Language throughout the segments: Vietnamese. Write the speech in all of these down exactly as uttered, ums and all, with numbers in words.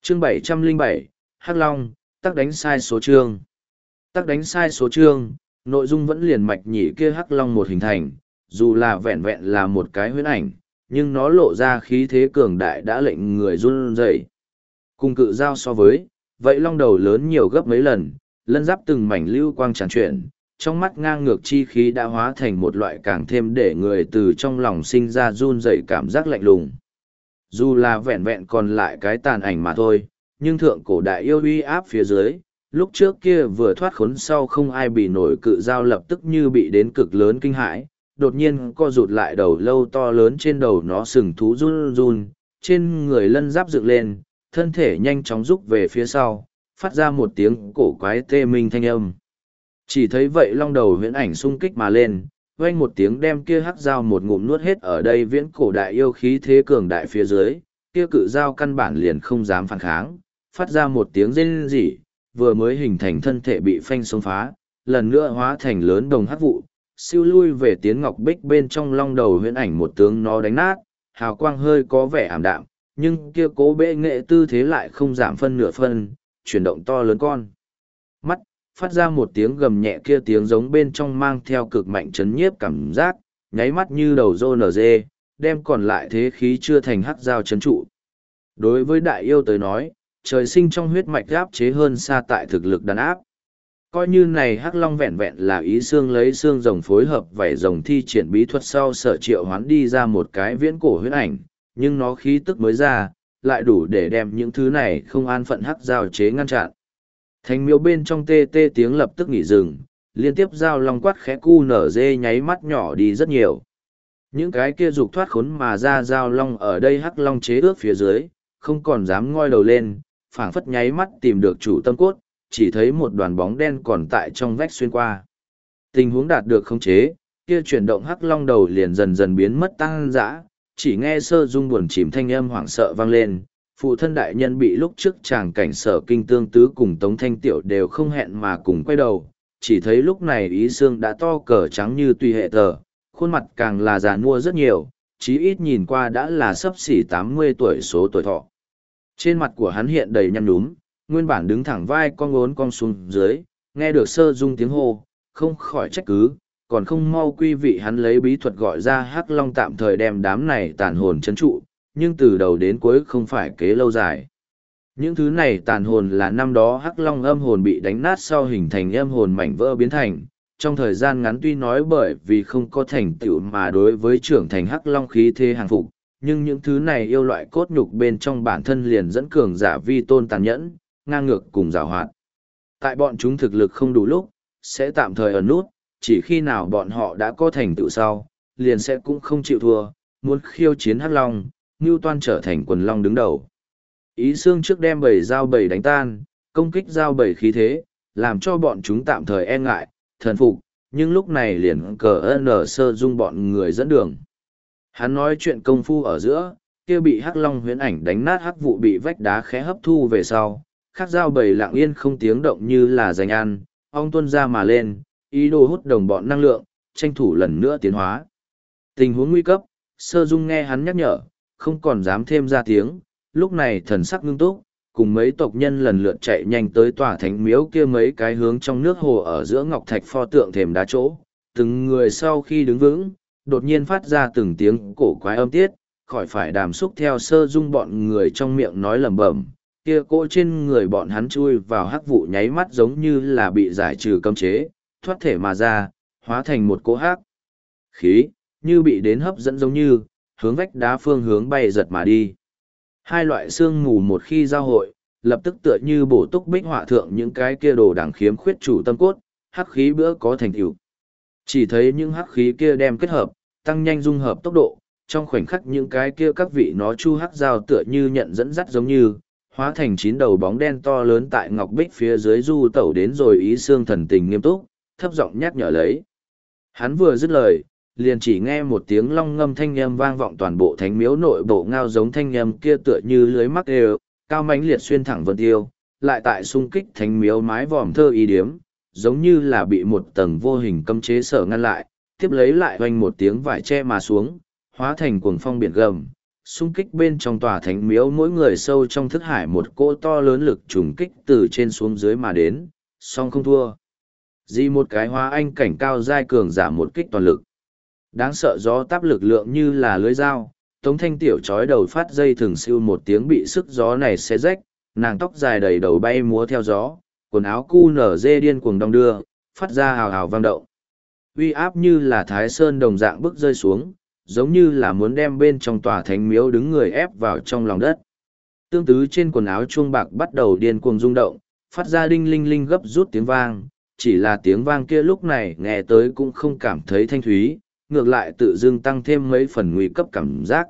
chương bảy trăm lẻ bảy, Hắc Long, tắc đánh sai số chương. Tắc đánh sai số chương, nội dung vẫn liền mạch nhỉ kia Hắc Long một hình thành, dù là vẹn vẹn là một cái huyễn ảnh, nhưng nó lộ ra khí thế cường đại đã lệnh người run rẩy. Cùng cự giao so với, vậy long đầu lớn nhiều gấp mấy lần, lân giáp từng mảnh lưu quang tràn chuyển, trong mắt ngang ngược chi khí đã hóa thành một loại càng thêm để người từ trong lòng sinh ra run rẩy cảm giác lạnh lùng. Dù là vẹn vẹn còn lại cái tàn ảnh mà thôi, nhưng thượng cổ đại yêu uy áp phía dưới, lúc trước kia vừa thoát khốn sau không ai bị nổi cự giao lập tức như bị đến cực lớn kinh hãi, đột nhiên co rụt lại đầu lâu to lớn trên đầu nó sừng thú run run, trên người lân giáp dựng lên, thân thể nhanh chóng rút về phía sau, phát ra một tiếng cổ quái tê minh thanh âm. Chỉ thấy vậy long đầu huyễn ảnh xung kích mà lên, vang một tiếng đem kia hắc dao một ngụm nuốt hết ở đây viễn cổ đại yêu khí thế cường đại phía dưới, kia cự dao căn bản liền không dám phản kháng, phát ra một tiếng rên rỉ, vừa mới hình thành thân thể bị phanh xông phá, lần nữa hóa thành lớn đồng hắc vụ, siêu lui về tiến ngọc bích bên trong long đầu huyễn ảnh một tướng nó đánh nát, hào quang hơi có vẻ ảm đạm, nhưng kia cố bệ nghệ tư thế lại không giảm phân nửa phân, chuyển động to lớn con. Mắt, phát ra một tiếng gầm nhẹ kia tiếng giống bên trong mang theo cực mạnh chấn nhiếp cảm giác, nháy mắt như đầu rô nở dê, đem còn lại thế khí chưa thành hắc dao chấn trụ. Đối với đại yêu tới nói, trời sinh trong huyết mạch áp chế hơn xa tại thực lực đàn áp. Coi như này hắc long vẹn vẹn là ý xương lấy xương rồng phối hợp vảy rồng thi triển bí thuật sau sở triệu hoán đi ra một cái viễn cổ huyết ảnh, nhưng nó khí tức mới ra, lại đủ để đem những thứ này không an phận hắc giao chế ngăn chặn. Thành miếu bên trong tê tê tiếng lập tức nghỉ dừng, liên tiếp giao long quát khẽ cu nở dê nháy mắt nhỏ đi rất nhiều. Những cái kia dục thoát khốn mà ra giao long ở đây hắc long chế ước phía dưới, không còn dám ngoi đầu lên, phảng phất nháy mắt tìm được chủ tâm cốt, chỉ thấy một đoàn bóng đen còn tại trong vách xuyên qua. Tình huống đạt được khống chế, kia chuyển động hắc long đầu liền dần dần biến mất tăng dã, chỉ nghe sơ dung buồn chìm thanh âm hoảng sợ vang lên. Phụ thân đại nhân bị lúc trước chàng cảnh sở kinh tương tứ cùng Tống Thanh Tiểu đều không hẹn mà cùng quay đầu, chỉ thấy lúc này ý xương đã to cờ trắng như tùy hệ tờ, khuôn mặt càng là già nua rất nhiều, chí ít nhìn qua đã là sấp xỉ tám mươi tuổi số tuổi thọ. Trên mặt của hắn hiện đầy nhăn nhúm, nguyên bản đứng thẳng vai con ngốn cong xuống dưới, nghe được sơ dung tiếng hô, không khỏi trách cứ, còn không mau quy vị hắn lấy bí thuật gọi ra hắc long tạm thời đem đám này tàn hồn chấn trụ, nhưng từ đầu đến cuối không phải kế lâu dài. Những thứ này tàn hồn là năm đó hắc long âm hồn bị đánh nát sau hình thành âm hồn mảnh vỡ biến thành, trong thời gian ngắn tuy nói bởi vì không có thành tựu mà đối với trưởng thành hắc long khí thế hàng phục, nhưng những thứ này yêu loại cốt nhục bên trong bản thân liền dẫn cường giả vi tôn tàn nhẫn, ngang ngược cùng giảo hoạt. Tại bọn chúng thực lực không đủ lúc, sẽ tạm thời ẩn nút, chỉ khi nào bọn họ đã có thành tựu sau, liền sẽ cũng không chịu thua, muốn khiêu chiến hắc long, Ngưu Toan trở thành quần long đứng đầu. Ý xương trước đem bầy dao bầy đánh tan, công kích dao bầy khí thế, làm cho bọn chúng tạm thời e ngại, thần phục, nhưng lúc này liền cờ nở sơ dung bọn người dẫn đường. Hắn nói chuyện công phu ở giữa, kia bị hắc long huyễn ảnh đánh nát hắc vụ bị vách đá khẽ hấp thu về sau, khác dao bầy lặng yên không tiếng động như là giành ăn, ong tuân ra mà lên, ý đồ hút đồng bọn năng lượng, tranh thủ lần nữa tiến hóa. Tình huống nguy cấp, sơ dung nghe hắn nhắc nhở, không còn dám thêm ra tiếng, lúc này thần sắc ngưng túc, cùng mấy tộc nhân lần lượt chạy nhanh tới tòa thánh miếu kia mấy cái hướng trong nước hồ ở giữa ngọc thạch pho tượng thềm đá chỗ, từng người sau khi đứng vững, đột nhiên phát ra từng tiếng cổ quái âm tiết, khỏi phải đàm xúc theo sơ dung bọn người trong miệng nói lẩm bẩm, kia cỗ trên người bọn hắn chui vào hắc vụ nháy mắt giống như là bị giải trừ cấm chế, thoát thể mà ra, hóa thành một cỗ hắc khí, như bị đến hấp dẫn giống như, hướng vách đá phương hướng bay giật mà đi. Hai loại xương mù một khi giao hội, lập tức tựa như bổ túc bích họa thượng những cái kia đồ đẳng khiếm khuyết chủ tâm cốt, hắc khí bữa có thành tựu. Chỉ thấy những hắc khí kia đem kết hợp, tăng nhanh dung hợp tốc độ, trong khoảnh khắc những cái kia các vị nó chu hắc giao tựa như nhận dẫn dắt giống như, hóa thành chín đầu bóng đen to lớn tại ngọc bích phía dưới du tẩu đến rồi ý xương thần tình nghiêm túc, thấp giọng nhắc nhở lấy. Hắn vừa dứt lời, liền chỉ nghe một tiếng long ngâm thanh âm vang vọng toàn bộ thánh miếu nội bộ ngao giống thanh âm kia tựa như lưới mắc đều, cao mãnh liệt xuyên thẳng vân tiêu, lại tại xung kích thánh miếu mái vòm thơ ý điếm, giống như là bị một tầng vô hình cấm chế sở ngăn lại, tiếp lấy lại oanh một tiếng vải che mà xuống, hóa thành cuồng phong biển gầm, xung kích bên trong tòa thánh miếu mỗi người sâu trong thức hải một cỗ to lớn lực trùng kích từ trên xuống dưới mà đến, song không thua. Di một cái hóa anh cảnh cao giai cường giảm một kích toàn lực. Đáng sợ gió táp lực lượng như là lưới dao, Tống Thanh Tiểu chói đầu phát dây thường siêu một tiếng bị sức gió này xé rách, nàng tóc dài đầy đầu bay múa theo gió, quần áo cu nở dê điên cuồng đong đưa, phát ra hào hào vang động. Uy áp như là thái sơn đồng dạng bước rơi xuống, giống như là muốn đem bên trong tòa thánh miếu đứng người ép vào trong lòng đất. Tương tứ trên quần áo chuông bạc bắt đầu điên cuồng rung động, phát ra đinh linh linh gấp rút tiếng vang, chỉ là tiếng vang kia lúc này nghe tới cũng không cảm thấy thanh thúy, ngược lại tự dưng tăng thêm mấy phần nguy cấp cảm giác.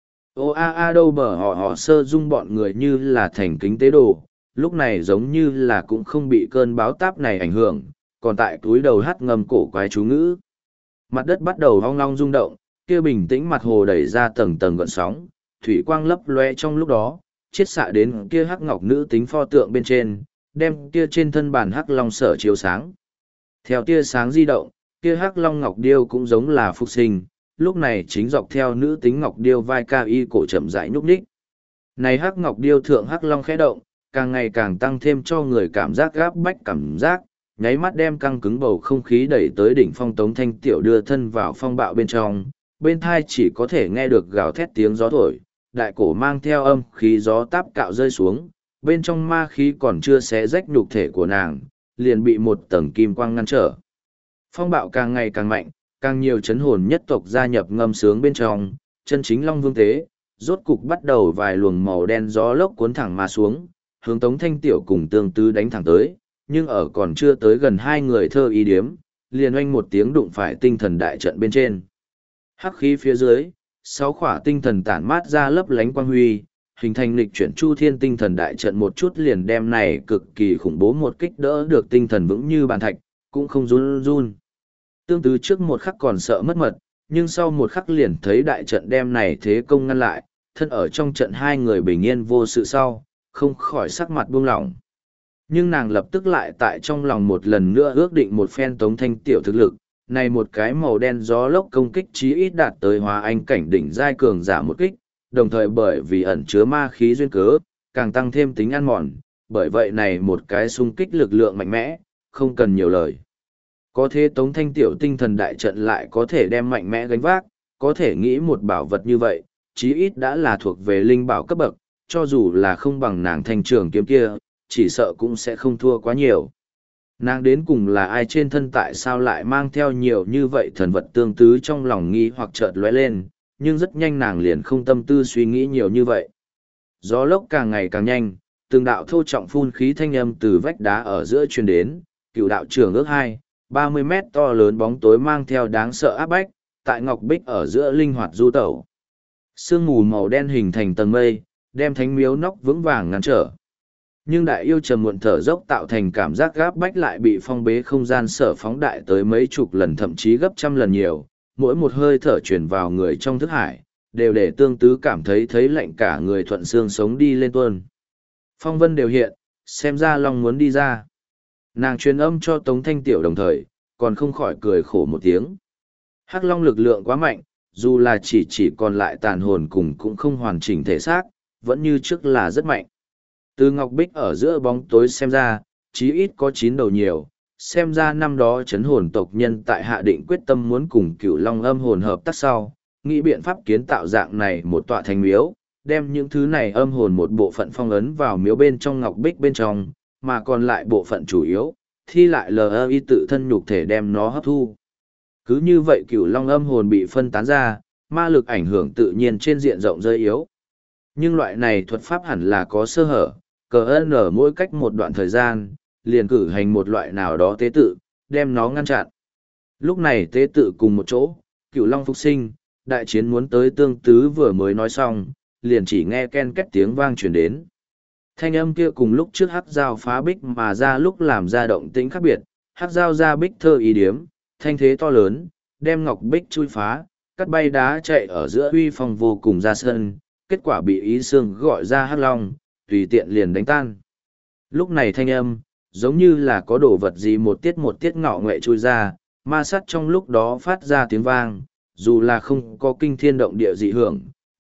Ô a a đâu bờ họ họ sơ dung bọn người như là thành kính tế đồ, lúc này giống như là cũng không bị cơn báo táp này ảnh hưởng, còn tại túi đầu hát ngầm cổ quái chú ngữ. Mặt đất bắt đầu hoang long rung động, kia bình tĩnh mặt hồ đẩy ra tầng tầng gợn sóng, thủy quang lấp loe trong lúc đó, chiết xạ đến kia hắc ngọc nữ tính pho tượng bên trên, đem kia trên thân bàn hắc long sở chiếu sáng. Theo tia sáng di động, kia hắc long ngọc điêu cũng giống là phục sinh, lúc này chính dọc theo nữ tính ngọc điêu vai ca y cổ chậm rãi nhúc nhích. Này hắc ngọc điêu thượng hắc long khẽ động, càng ngày càng tăng thêm cho người cảm giác gáp bách cảm giác, nháy mắt đem căng cứng bầu không khí đẩy tới đỉnh phong. Tống Thanh Tiểu đưa thân vào phong bạo bên trong, bên thai chỉ có thể nghe được gào thét tiếng gió thổi, đại cổ mang theo âm khí gió táp cạo rơi xuống, bên trong ma khí còn chưa xé rách nhục thể của nàng, liền bị một tầng kim quang ngăn trở. Phong bạo càng ngày càng mạnh, càng nhiều chấn hồn nhất tộc gia nhập ngâm sướng bên trong, chân chính Long Vương Tế, rốt cục bắt đầu vài luồng màu đen gió lốc cuốn thẳng mà xuống, hướng Tống Thanh Tiểu cùng Tương Tư đánh thẳng tới, nhưng ở còn chưa tới gần hai người thơ y điếm, liền oanh một tiếng đụng phải tinh thần đại trận bên trên. Hắc khí phía dưới, sáu khỏa tinh thần tản mát ra lấp lánh quang huy, hình thành lịch chuyển chu thiên tinh thần đại trận một chút liền đem này cực kỳ khủng bố một kích đỡ được tinh thần vững như bàn thạch, cũng không run run. Tương Tư trước một khắc còn sợ mất mật, nhưng sau một khắc liền thấy đại trận đem này thế công ngăn lại, thân ở trong trận hai người bình yên vô sự sau, không khỏi sắc mặt buông lỏng. Nhưng nàng lập tức lại tại trong lòng một lần nữa ước định một phen Tống Thanh Tiểu thực lực, này một cái màu đen gió lốc công kích chí ít đạt tới hóa anh cảnh đỉnh giai cường giả một kích, đồng thời bởi vì ẩn chứa ma khí duyên cớ, càng tăng thêm tính ăn mòn, bởi vậy này một cái xung kích lực lượng mạnh mẽ, không cần nhiều lời. Có thế Tống Thanh Tiểu tinh thần đại trận lại có thể đem mạnh mẽ gánh vác, có thể nghĩ một bảo vật như vậy, chí ít đã là thuộc về linh bảo cấp bậc, cho dù là không bằng nàng thanh trường kiếm kia, chỉ sợ cũng sẽ không thua quá nhiều. Nàng đến cùng là ai, trên thân tại sao lại mang theo nhiều như vậy thần vật tương tứ trong lòng nghi hoặc chợt lóe lên, nhưng rất nhanh nàng liền không tâm tư suy nghĩ nhiều như vậy. Gió lốc càng ngày càng nhanh, từng đạo thô trọng phun khí thanh âm từ vách đá ở giữa truyền đến, cựu đạo trưởng ước hai, ba mươi mét to lớn bóng tối mang theo đáng sợ áp bách, tại ngọc bích ở giữa linh hoạt du tẩu. Sương mù màu đen hình thành tầng mây, đem thánh miếu nóc vững vàng ngăn trở. Nhưng đại yêu trầm muộn thở dốc tạo thành cảm giác gáp bách lại bị phong bế không gian sở phóng đại tới mấy chục lần thậm chí gấp trăm lần nhiều, mỗi một hơi thở chuyển vào người trong thức hải, đều để Tương Tứ cảm thấy thấy lạnh cả người thuận xương sống đi lên tuôn. Phong vân đều hiện, xem ra Long muốn đi ra. Nàng truyền âm cho Tống Thanh Tiểu đồng thời, còn không khỏi cười khổ một tiếng. Hắc Long lực lượng quá mạnh, dù là chỉ chỉ còn lại tàn hồn cùng cũng không hoàn chỉnh thể xác, vẫn như trước là rất mạnh. Từ ngọc bích ở giữa bóng tối xem ra, chí ít có chín đầu nhiều, xem ra năm đó chấn hồn tộc nhân tại hạ định quyết tâm muốn cùng cựu long âm hồn hợp tác sau, nghĩ biện pháp kiến tạo dạng này một tọa thành miếu, đem những thứ này âm hồn một bộ phận phong ấn vào miếu bên trong ngọc bích bên trong, mà còn lại bộ phận chủ yếu, thi lại lờ y tự thân nhục thể đem nó hấp thu. Cứ như vậy cựu long âm hồn bị phân tán ra, ma lực ảnh hưởng tự nhiên trên diện rộng rơi yếu. Nhưng loại này thuật pháp hẳn là có sơ hở, cờ ơn ở mỗi cách một đoạn thời gian, liền cử hành một loại nào đó tế tự, đem nó ngăn chặn. Lúc này tế tự cùng một chỗ, cựu long phục sinh, đại chiến muốn tới. Tương Tứ vừa mới nói xong, liền chỉ nghe ken két tiếng vang truyền đến. Thanh âm kia cùng lúc trước hắc dao phá bích mà ra lúc làm ra động tĩnh khác biệt, hắc dao ra bích thơ ý điếm, thanh thế to lớn, đem ngọc bích chui phá, cắt bay đá chạy ở giữa uy phong vô cùng ra sân, kết quả bị ý xương gọi ra hắc long, tùy tiện liền đánh tan. Lúc này thanh âm, giống như là có đồ vật gì một tiết một tiết ngọ ngoẹ chui ra, ma sát trong lúc đó phát ra tiếng vang, dù là không có kinh thiên động địa dị hưởng,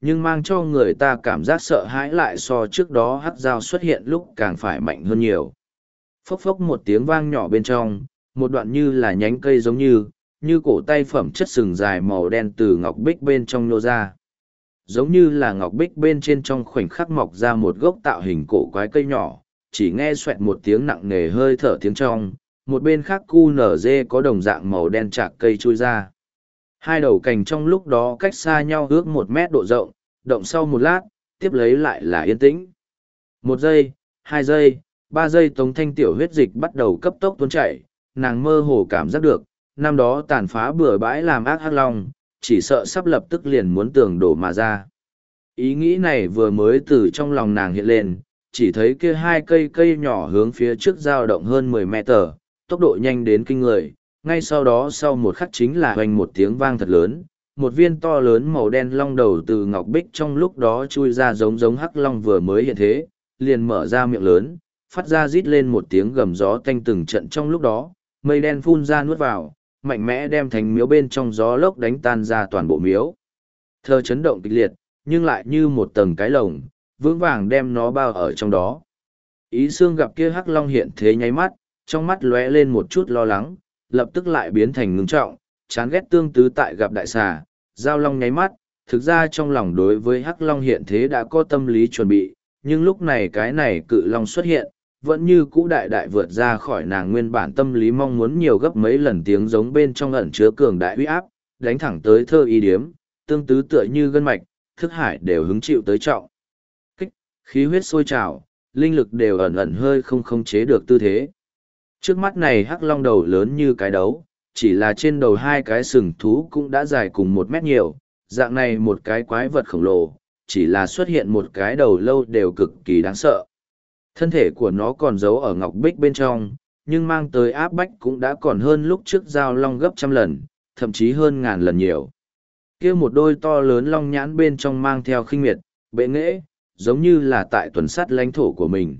nhưng mang cho người ta cảm giác sợ hãi lại so trước đó hắc dao xuất hiện lúc càng phải mạnh hơn nhiều. Phốc phốc một tiếng vang nhỏ bên trong, một đoạn như là nhánh cây giống như, như cổ tay phẩm chất sừng dài màu đen từ ngọc bích bên trong nô ra. Giống như là ngọc bích bên trên trong khoảnh khắc mọc ra một gốc tạo hình cổ quái cây nhỏ, chỉ nghe xoẹt một tiếng nặng nề hơi thở tiếng trong, một bên khác cu nở dê có đồng dạng màu đen chạc cây chui ra. Hai đầu cành trong lúc đó cách xa nhau ước một mét độ rộng, động sau một lát, tiếp lấy lại là yên tĩnh. Một giây, hai giây, ba giây Tống Thanh tiểu huyết dịch bắt đầu cấp tốc tuôn chảy, nàng mơ hồ cảm giác được, năm đó tàn phá bừa bãi làm ác hắc long, chỉ sợ sắp lập tức liền muốn tường đổ mà ra. Ý nghĩ này vừa mới từ trong lòng nàng hiện lên, chỉ thấy kia hai cây cây nhỏ hướng phía trước dao động hơn mười mét, tốc độ nhanh đến kinh người, ngay sau đó sau một khắc chính là hoành một tiếng vang thật lớn, một viên to lớn màu đen long đầu từ ngọc bích trong lúc đó chui ra giống giống hắc long vừa mới hiện thế, liền mở ra miệng lớn, phát ra rít lên một tiếng gầm gió tanh từng trận trong lúc đó, mây đen phun ra nuốt vào, mạnh mẽ đem thành miếu bên trong gió lốc đánh tan ra toàn bộ miếu. Thơ chấn động kịch liệt, nhưng lại như một tầng cái lồng, vững vàng đem nó bao ở trong đó. Ý xương gặp kia hắc long hiện thế nháy mắt, trong mắt lóe lên một chút lo lắng, lập tức lại biến thành ngưng trọng, chán ghét tương tứ tại gặp đại xà, giao long nháy mắt, thực ra trong lòng đối với hắc long hiện thế đã có tâm lý chuẩn bị, nhưng lúc này cái này cự long xuất hiện, vẫn như cũ đại đại vượt ra khỏi nàng nguyên bản tâm lý mong muốn nhiều gấp mấy lần tiếng giống bên trong ẩn chứa cường đại uy áp, đánh thẳng tới thơ y điếm, tương tứ tựa như gân mạch, thức hải đều hứng chịu tới trọng. Kích, khí huyết sôi trào, linh lực đều ẩn ẩn hơi không khống chế được tư thế. Trước mắt này hắc long đầu lớn như cái đấu, chỉ là trên đầu hai cái sừng thú cũng đã dài cùng một mét nhiều, dạng này một cái quái vật khổng lồ, chỉ là xuất hiện một cái đầu lâu đều cực kỳ đáng sợ. Thân thể của nó còn giấu ở ngọc bích bên trong, nhưng mang tới áp bách cũng đã còn hơn lúc trước giao long gấp trăm lần, thậm chí hơn ngàn lần nhiều. Kia một đôi to lớn long nhãn bên trong mang theo khinh miệt, bệ nghệ, giống như là tại tuần sắt lãnh thổ của mình.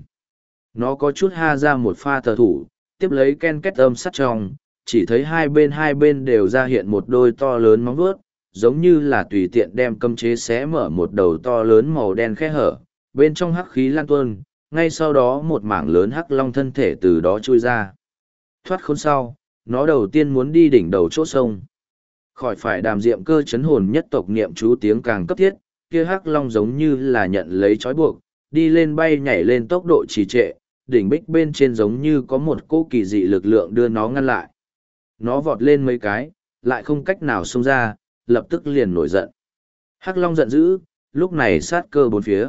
Nó có chút ha ra một pha tờ thủ, tiếp lấy ken két âm sắt trong, chỉ thấy hai bên hai bên đều ra hiện một đôi to lớn móng vuốt, giống như là tùy tiện đem cấm chế xé mở một đầu to lớn màu đen khe hở, bên trong hắc khí lan tuôn, ngay sau đó một mảng lớn hắc long thân thể từ đó chui ra. Thoát khốn sau, nó đầu tiên muốn đi đỉnh đầu chỗ sông. Khỏi phải đàm diệm cơ chấn hồn nhất tộc niệm chú tiếng càng cấp thiết, kia hắc long giống như là nhận lấy trói buộc, đi lên bay nhảy lên tốc độ trì trệ, đỉnh bích bên trên giống như có một cỗ kỳ dị lực lượng đưa nó ngăn lại. Nó vọt lên mấy cái, lại không cách nào xông ra, lập tức liền nổi giận. Hắc long giận dữ, lúc này sát cơ bốn phía.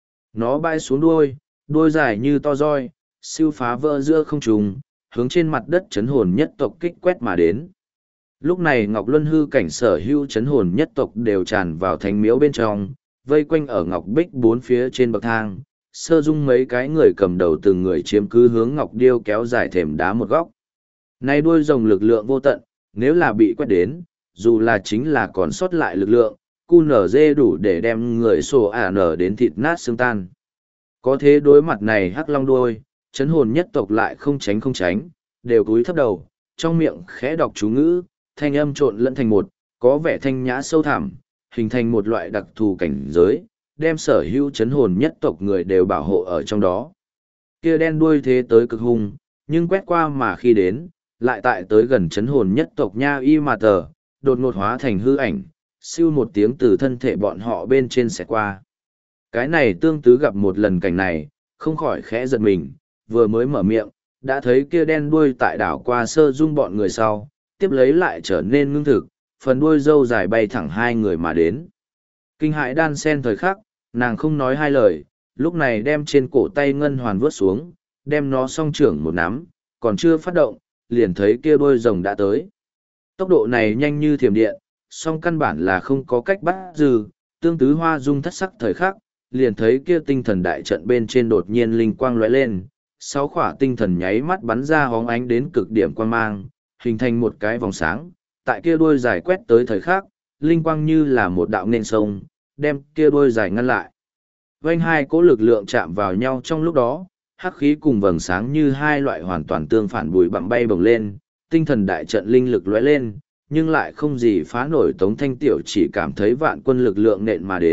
Nó bay xuống đuôi, đuôi dài như to roi, siêu phá vỡ giữa không trùng, hướng trên mặt đất chấn hồn nhất tộc kích quét mà đến. Lúc này Ngọc Luân hư cảnh sở hữu chấn hồn nhất tộc đều tràn vào thánh miếu bên trong, vây quanh ở Ngọc Bích bốn phía trên bậc thang, sơ dung mấy cái người cầm đầu từng người chiếm cứ hướng Ngọc Điêu kéo dài thềm đá một góc. Nay đuôi rồng lực lượng vô tận, nếu là bị quét đến, dù là chính là còn sót lại lực lượng, cu nở dê đủ để đem người sổ ả nở đến thịt nát xương tan. Có thế đối mặt này hắc long đuôi, chấn hồn nhất tộc lại không tránh không tránh, đều cúi thấp đầu, trong miệng khẽ đọc chú ngữ, thanh âm trộn lẫn thành một, có vẻ thanh nhã sâu thẳm, hình thành một loại đặc thù cảnh giới, đem sở hữu chấn hồn nhất tộc người đều bảo hộ ở trong đó. Kia đen đuôi thế tới cực hung, nhưng quét qua mà khi đến, lại tại tới gần chấn hồn nhất tộc nha y mà tờ, đột ngột hóa thành hư ảnh, siêu một tiếng từ thân thể bọn họ bên trên sẽ qua. Cái này tương tứ gặp một lần cảnh này, không khỏi khẽ giật mình, vừa mới mở miệng, đã thấy kia đen đuôi tại đảo qua sơ dung bọn người sau, tiếp lấy lại trở nên ngưng thực, phần đuôi râu dài bay thẳng hai người mà đến. Kinh hại đan sen thời khắc, nàng không nói hai lời, lúc này đem trên cổ tay ngân hoàn vướt xuống, đem nó song trưởng một nắm, còn chưa phát động, liền thấy kia đuôi rồng đã tới. Tốc độ này nhanh như thiểm điện, song căn bản là không có cách bắt dư, tương tứ hoa dung thất sắc thời khắc, liền thấy kia tinh thần đại trận bên trên đột nhiên linh quang lóe lên, sáu khỏa tinh thần nháy mắt bắn ra hóng ánh đến cực điểm quang mang, hình thành một cái vòng sáng, tại kia đuôi dài quét tới thời khắc, linh quang như là một đạo nên sông, đem kia đuôi dài ngăn lại. Vành hai cỗ lực lượng chạm vào nhau trong lúc đó, hắc khí cùng vầng sáng như hai loại hoàn toàn tương phản bụi bặm bay bồng lên, tinh thần đại trận linh lực lóe lên, nhưng lại không gì phá nổi Tống Thanh Tiểu chỉ cảm thấy vạn quân lực lượng nện mà đến,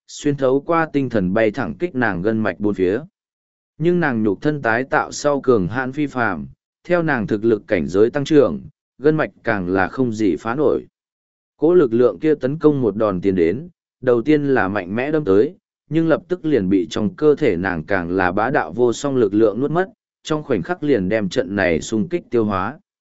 xuyên thấu qua tinh thần bay thẳng kích nàng gân mạch bốn phía. Nhưng nàng nhục thân tái tạo sau cường hãn phi phàm, theo nàng thực lực cảnh giới tăng trưởng, gân mạch càng là không gì phá nổi. Cỗ lực lượng kia tấn công một đòn tiến đến, đầu tiên là mạnh mẽ đâm tới, nhưng lập tức liền bị trong cơ thể nàng càng là bá đạo vô song lực lượng nuốt mất, trong khoảnh khắc liền đem trận này xung kích tiêu hóa.